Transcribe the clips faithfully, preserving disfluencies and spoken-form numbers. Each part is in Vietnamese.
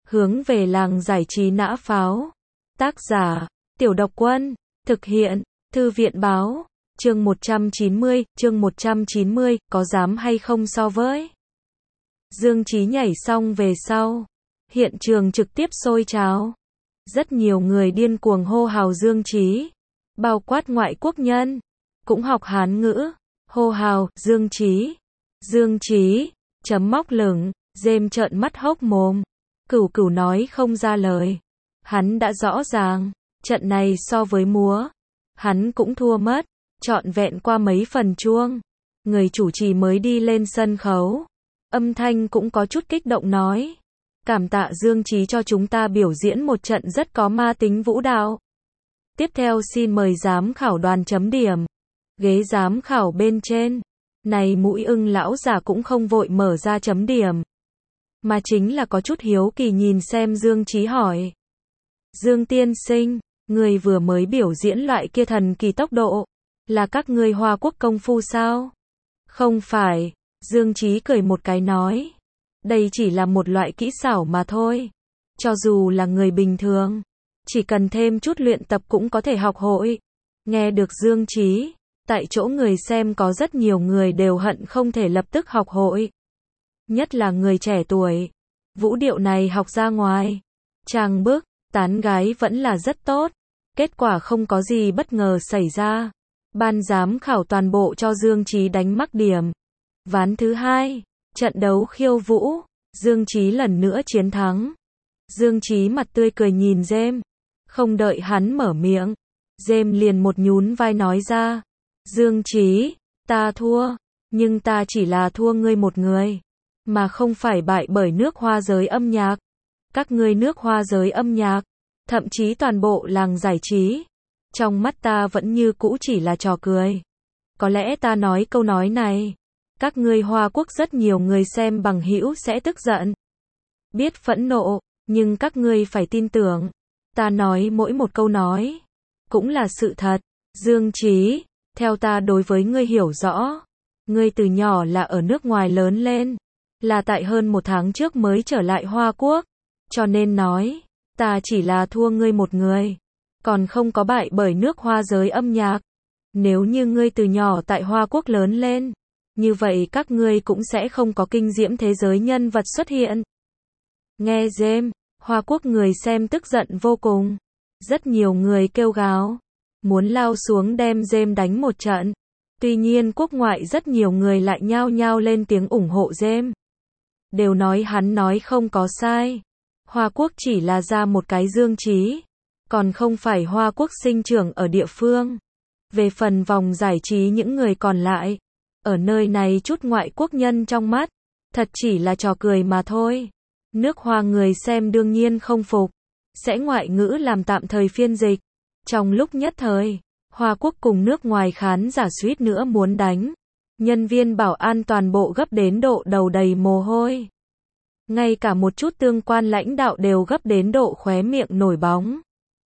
Hướng về làng giải trí nã pháo. Tác giả, Tiểu Độc Quân. Thực hiện, Thư viện báo. Chương một trăm chín mươi, chương một trăm chín mươi, có dám hay không so với. Dương Chí nhảy xong về sau. Hiện trường trực tiếp sôi trào. Rất nhiều người điên cuồng hô hào Dương Chí. Bao quát ngoại quốc nhân. Cũng học Hán ngữ. Hô hào, Dương Chí. Dương Chí. Chấm móc lửng. Dêm trợn mắt hốc mồm. Cửu Cửu nói không ra lời. Hắn đã rõ ràng. Trận này so với múa. Hắn cũng thua mất. Trọn vẹn qua mấy phần chuông. Người chủ trì mới đi lên sân khấu. Âm thanh cũng có chút kích động nói. Cảm tạ Dương Chí cho chúng ta biểu diễn một trận rất có ma tính vũ đạo. Tiếp theo xin mời giám khảo đoàn chấm điểm. Ghế giám khảo bên trên. Này Mũi Ưng lão già cũng không vội mở ra chấm điểm. Mà chính là có chút hiếu kỳ nhìn xem Dương Chí hỏi. Dương tiên sinh, người vừa mới biểu diễn loại kia thần kỳ tốc độ. Là các ngươi Hoa Quốc công phu sao? Không phải. Dương Chí cười một cái nói. Đây chỉ là một loại kỹ xảo mà thôi. Cho dù là người bình thường. Chỉ cần thêm chút luyện tập cũng có thể học hội. Nghe được Dương Chí. Tại chỗ người xem có rất nhiều người đều hận không thể lập tức học hội. Nhất là người trẻ tuổi. Vũ điệu này học ra ngoài. Trang bức, tán gái vẫn là rất tốt. Kết quả không có gì bất ngờ xảy ra. Ban giám khảo toàn bộ cho Dương Chí đánh mắc điểm. Ván thứ hai, trận đấu khiêu vũ. Dương Chí lần nữa chiến thắng. Dương Chí mặt tươi cười nhìn Dêm. Không đợi hắn mở miệng. Dêm liền một nhún vai nói ra. Dương Chí, ta thua. Nhưng ta chỉ là thua ngươi một người. Mà không phải bại bởi nước Hoa giới âm nhạc. Các ngươi nước Hoa giới âm nhạc. Thậm chí toàn bộ làng giải trí. Trong mắt ta vẫn như cũ chỉ là trò cười. Có lẽ ta nói câu nói này. Các ngươi Hoa Quốc rất nhiều người xem bằng hữu sẽ tức giận. Biết phẫn nộ. Nhưng các ngươi phải tin tưởng. Ta nói mỗi một câu nói. Cũng là sự thật. Dương Chí. Theo ta đối với ngươi hiểu rõ. Ngươi từ nhỏ là ở nước ngoài lớn lên. Là tại hơn một tháng trước mới trở lại Hoa Quốc. Cho nên nói. Ta chỉ là thua ngươi một người. Còn không có bại bởi nước Hoa giới âm nhạc. Nếu như ngươi từ nhỏ tại Hoa Quốc lớn lên. Như vậy các ngươi cũng sẽ không có kinh diễm thế giới nhân vật xuất hiện. Nghe Dêm. Hoa Quốc người xem tức giận vô cùng. Rất nhiều người kêu gào. Muốn lao xuống đem Dêm đánh một trận. Tuy nhiên quốc ngoại rất nhiều người lại nhao nhao lên tiếng ủng hộ Dêm. Đều nói hắn nói không có sai. Hoa Quốc chỉ là ra một cái Dương Chí. Còn không phải Hoa Quốc sinh trưởng ở địa phương. Về phần vòng giải trí những người còn lại. Ở nơi này chút ngoại quốc nhân trong mắt. Thật chỉ là trò cười mà thôi. Nước Hoa người xem đương nhiên không phục. Sẽ ngoại ngữ làm tạm thời phiên dịch. Trong lúc nhất thời. Hoa Quốc cùng nước ngoài khán giả suýt nữa muốn đánh. Nhân viên bảo an toàn bộ gấp đến độ đầu đầy mồ hôi. Ngay cả một chút tương quan lãnh đạo đều gấp đến độ khóe miệng nổi bóng.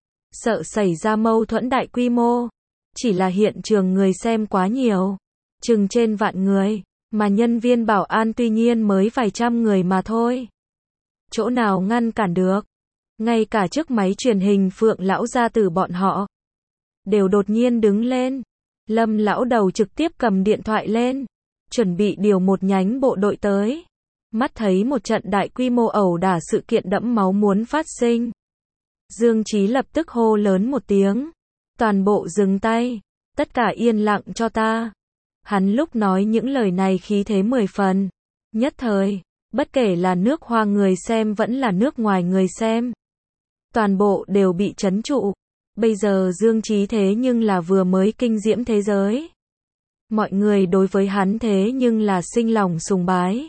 Sợ xảy ra mâu thuẫn đại quy mô. Chỉ là hiện trường người xem quá nhiều. Chừng trên vạn người. Mà nhân viên bảo an tuy nhiên mới vài trăm người mà thôi. Chỗ nào ngăn cản được. Ngay cả chiếc máy truyền hình Phượng lão gia tử bọn họ. Đều đột nhiên đứng lên. Lâm lão đầu trực tiếp cầm điện thoại lên. Chuẩn bị điều một nhánh bộ đội tới. Mắt thấy một trận đại quy mô ẩu đả sự kiện đẫm máu muốn phát sinh. Dương Chí lập tức hô lớn một tiếng. Toàn bộ dừng tay. Tất cả yên lặng cho ta. Hắn lúc nói những lời này khí thế mười phần. Nhất thời. Bất kể là nước Hoa người xem vẫn là nước ngoài người xem. Toàn bộ đều bị trấn trụ. Bây giờ Dương Chí thế nhưng là vừa mới kinh diễm thế giới. Mọi người đối với hắn thế nhưng là sinh lòng sùng bái.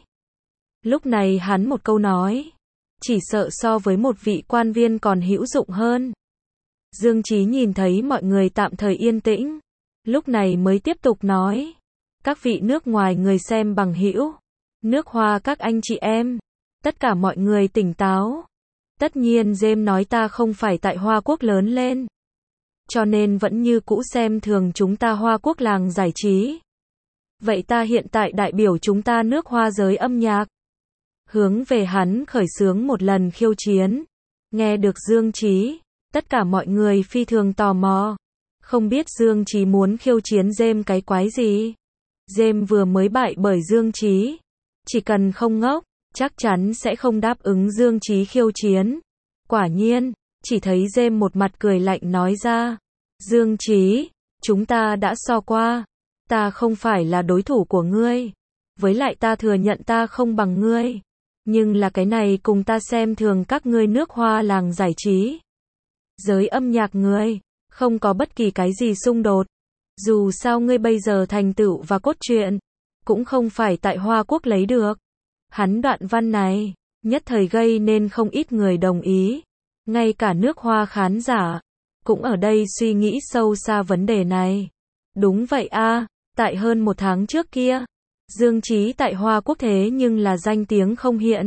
Lúc này hắn một câu nói. Chỉ sợ so với một vị quan viên còn hữu dụng hơn. Dương Chí nhìn thấy mọi người tạm thời yên tĩnh. Lúc này mới tiếp tục nói. Các vị nước ngoài người xem bằng hữu. Nước Hoa các anh chị em. Tất cả mọi người tỉnh táo. Tất nhiên Dêm nói ta không phải tại Hoa Quốc lớn lên. Cho nên vẫn như cũ xem thường chúng ta Hoa Quốc làng giải trí. Vậy ta hiện tại đại biểu chúng ta nước Hoa giới âm nhạc. hướng về hắn khởi xướng một lần khiêu chiến. Nghe được Dương Chí, tất cả mọi người phi thường tò mò. Không biết Dương Chí muốn khiêu chiến James cái quái gì? James vừa mới bại bởi Dương Chí. Chỉ cần không ngốc, chắc chắn sẽ không đáp ứng Dương Chí khiêu chiến. Quả nhiên, chỉ thấy James một mặt cười lạnh nói ra. Dương Chí, chúng ta đã so qua. Ta không phải là đối thủ của ngươi. Với lại ta thừa nhận ta không bằng ngươi. Nhưng là cái này cùng ta xem thường các ngươi nước Hoa làng giải trí. Giới âm nhạc ngươi, không có bất kỳ cái gì xung đột. Dù sao ngươi bây giờ thành tựu và cốt truyện, cũng không phải tại Hoa Quốc lấy được. Hắn đoạn văn này, nhất thời gây nên không ít người đồng ý. Ngay cả nước Hoa khán giả, cũng ở đây suy nghĩ sâu xa vấn đề này. Đúng vậy a, tại hơn một tháng trước kia, Dương Chí tại Hoa Quốc thế nhưng là danh tiếng không hiện.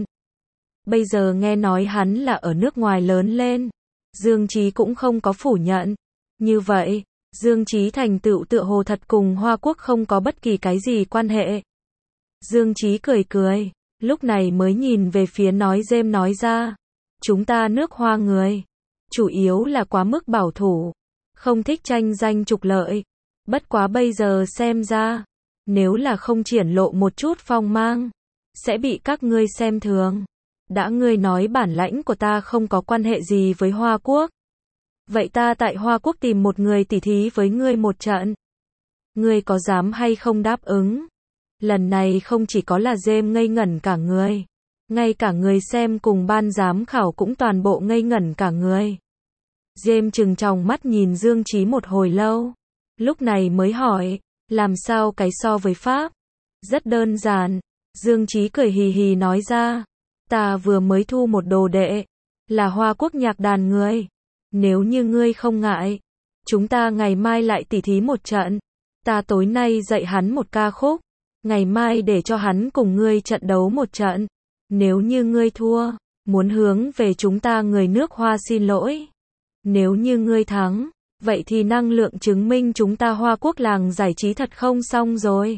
Bây giờ nghe nói hắn là ở nước ngoài lớn lên, Dương Chí cũng không có phủ nhận. Như vậy, Dương Chí thành tựu tựa hồ thật cùng Hoa Quốc không có bất kỳ cái gì quan hệ. Dương Chí cười cười, lúc này mới nhìn về phía nói James nói ra. Chúng ta nước Hoa người, chủ yếu là quá mức bảo thủ, không thích tranh danh trục lợi. Bất quá bây giờ xem ra, nếu là không triển lộ một chút phong mang, sẽ bị các ngươi xem thường. Đã ngươi nói bản lãnh của ta không có quan hệ gì với Hoa Quốc. Vậy ta tại Hoa Quốc tìm một người tỉ thí với ngươi một trận. Ngươi có dám hay không đáp ứng? Lần này không chỉ có là James ngây ngẩn cả người. Ngay cả người xem cùng ban giám khảo cũng toàn bộ ngây ngẩn cả người. James trừng tròng mắt nhìn Dương Chí một hồi lâu. Lúc này mới hỏi, làm sao cái so với Pháp? Rất đơn giản. Dương Chí cười hì hì nói ra. Ta vừa mới thu một đồ đệ, là Hoa Quốc nhạc đàn người. Nếu như ngươi không ngại, chúng ta ngày mai lại tỉ thí một trận. Ta tối nay dạy hắn một ca khúc, ngày mai để cho hắn cùng ngươi trận đấu một trận. Nếu như ngươi thua, muốn hướng về chúng ta người nước Hoa xin lỗi. Nếu như ngươi thắng, vậy thì năng lượng chứng minh chúng ta Hoa Quốc làng giải trí thật không xong rồi.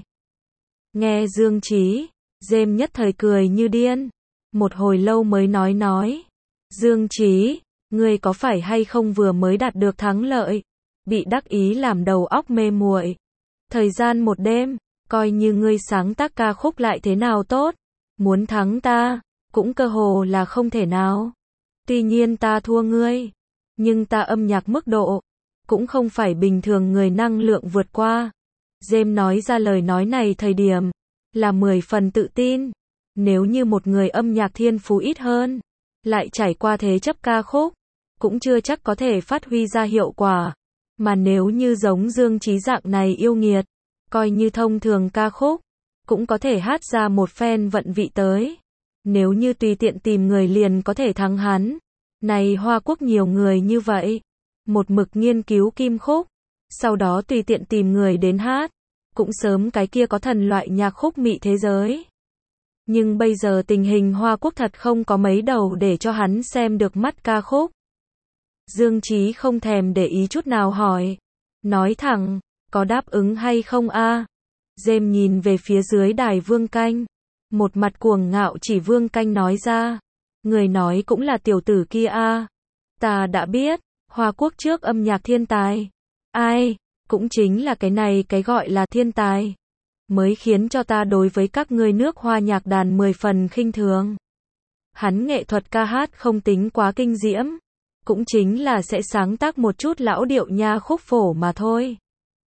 Nghe Dương Chí, James nhất thời cười như điên. Một hồi lâu mới nói nói. Dương Chí, ngươi có phải hay không vừa mới đạt được thắng lợi, bị đắc ý làm đầu óc mê muội. Thời gian một đêm, coi như ngươi sáng tác ca khúc lại thế nào tốt, muốn thắng ta, cũng cơ hồ là không thể nào. Tuy nhiên ta thua ngươi, nhưng ta âm nhạc mức độ, cũng không phải bình thường người năng lượng vượt qua. James nói ra lời nói này thời điểm, là mười phần tự tin. Nếu như một người âm nhạc thiên phú ít hơn, lại trải qua thế chấp ca khúc, cũng chưa chắc có thể phát huy ra hiệu quả. Mà nếu như giống Dương Chí dạng này yêu nghiệt, coi như thông thường ca khúc, cũng có thể hát ra một phen vận vị tới. Nếu như tùy tiện tìm người liền có thể thắng hắn. Này Hoa Quốc nhiều người như vậy, một mực nghiên cứu kim khúc, sau đó tùy tiện tìm người đến hát, cũng sớm cái kia có thần loại nhạc khúc mị thế giới. Nhưng bây giờ tình hình Hoa Quốc thật không có mấy đầu để cho hắn xem được mắt ca khúc. Dương Chí không thèm để ý chút nào hỏi. Nói thẳng, có đáp ứng hay không a? À? James nhìn về phía dưới đài Vương Canh. Một mặt cuồng ngạo chỉ Vương Canh nói ra. Người nói cũng là tiểu tử kia a. À? Ta đã biết, Hoa Quốc trước âm nhạc thiên tài. Ai, cũng chính là cái này cái gọi là thiên tài. Mới khiến cho ta đối với các ngươi nước Hoa nhạc đàn mười phần khinh thường. Hắn nghệ thuật ca hát không tính quá kinh diễm, cũng chính là sẽ sáng tác một chút lão điệu nha khúc phổ mà thôi.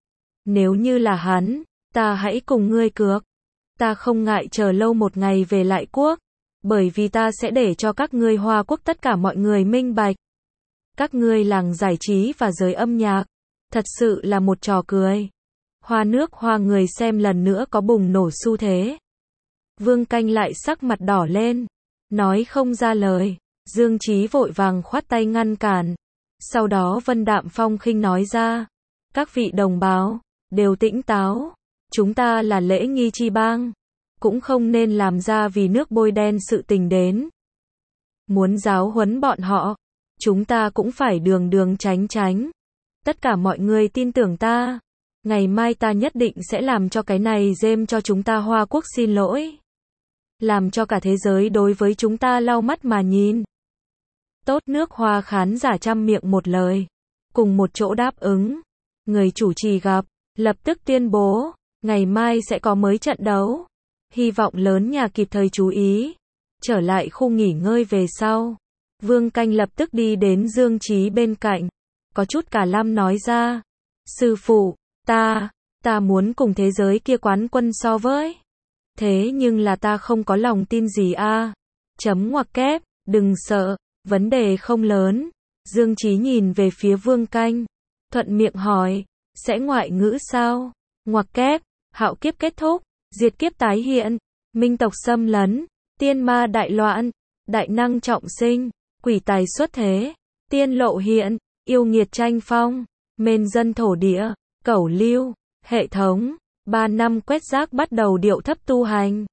Nếu như là hắn, ta hãy cùng ngươi cược. Ta không ngại chờ lâu một ngày về lại quốc, bởi vì ta sẽ để cho các ngươi Hoa Quốc tất cả mọi người minh bạch. Các ngươi làng giải trí và giới âm nhạc, thật sự là một trò cười. Hoa nước Hoa người xem lần nữa có bùng nổ xu thế. Vương Canh lại sắc mặt đỏ lên, nói không ra lời. Dương Chí vội vàng khoát tay ngăn cản. Sau đó Vân Đạm Phong khinh nói ra, các vị đồng bào, đều tĩnh táo. Chúng ta là lễ nghi chi bang, cũng không nên làm ra vì nước bôi đen sự tình đến. Muốn giáo huấn bọn họ, chúng ta cũng phải đường đường tránh tránh. Tất cả mọi người tin tưởng ta. Ngày mai ta nhất định sẽ làm cho cái này James cho chúng ta Hoa Quốc xin lỗi. làm cho cả thế giới đối với chúng ta lau mắt mà nhìn. Tốt nước Hoa khán giả trăm miệng một lời, cùng một chỗ đáp ứng. Người chủ trì gặp, lập tức tuyên bố, ngày mai sẽ có mới trận đấu. Hy vọng lớn nhà kịp thời chú ý. Trở lại khu nghỉ ngơi về sau, Vương Canh lập tức đi đến Dương Chí bên cạnh, có chút cả lăm nói ra, sư phụ, ta, ta muốn cùng thế giới kia quán quân so với. Thế nhưng là ta không có lòng tin gì a. Chấm ngoặc kép, đừng sợ, vấn đề không lớn. Dương Chí nhìn về phía Vương Canh, thuận miệng hỏi, sẽ ngoại ngữ sao? Ngoặc kép, hạo kiếp kết thúc, diệt kiếp tái hiện, minh tộc xâm lấn, tiên ma đại loạn, đại năng trọng sinh, quỷ tài xuất thế, tiên lộ hiện, yêu nghiệt tranh phong, mên dân thổ địa, cẩu lưu, hệ thống, ba năm quét rác bắt đầu điệu thấp tu hành.